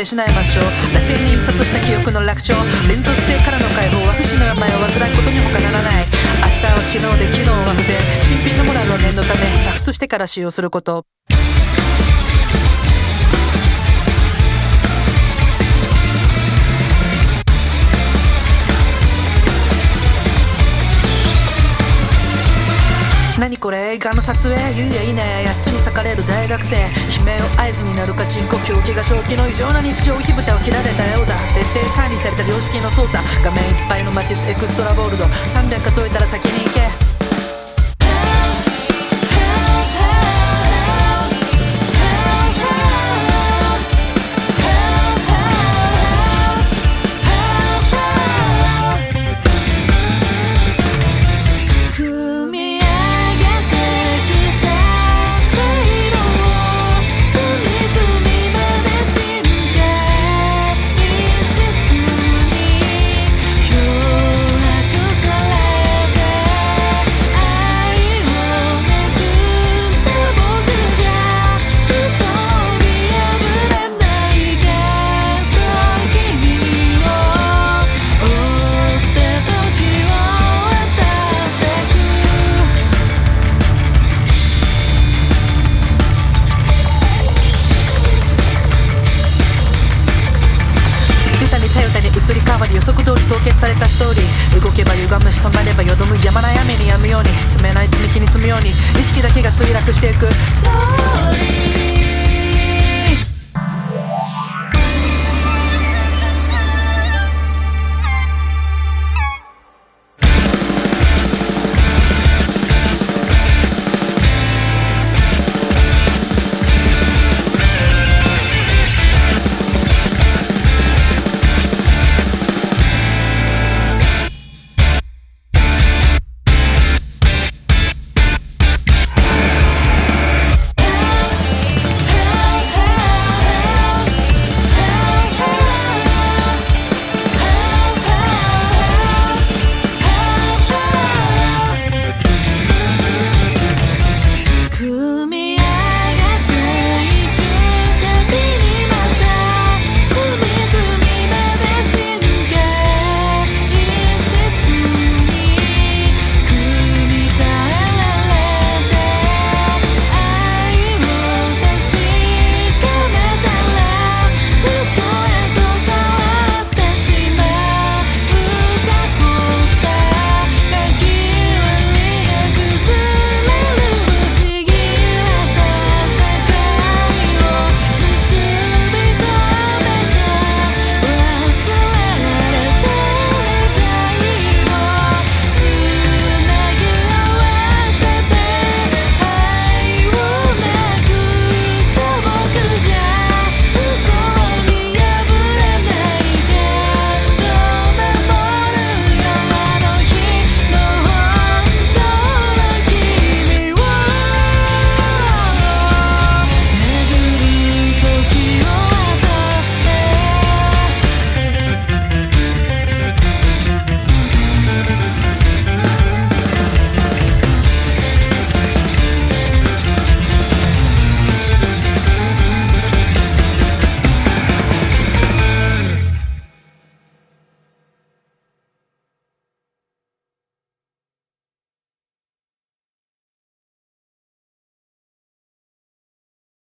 失いましょう。螺旋に印刷した記憶の楽勝、連続性からの解放は不死の病を患うことに他ならない。明日は昨日で昨日は不全、新品のモラルは念のため煮沸してから使用すること。何これ映画の撮影、いいねいいね。8つに裂かれる大学生、悲鳴を合図になるカチンコ狂気が正気の異常な日常、火蓋を切られたようだ。徹底管理された良識の操作、画面いっぱいのマティスエクストラボールド、300数えたら先に行け。移り変わり予測通り凍結されたストーリー、動けば歪むし止まればよどむ、やまない雨に止むように、積めない積み木に積むように意識だけが墜落していくストーリー。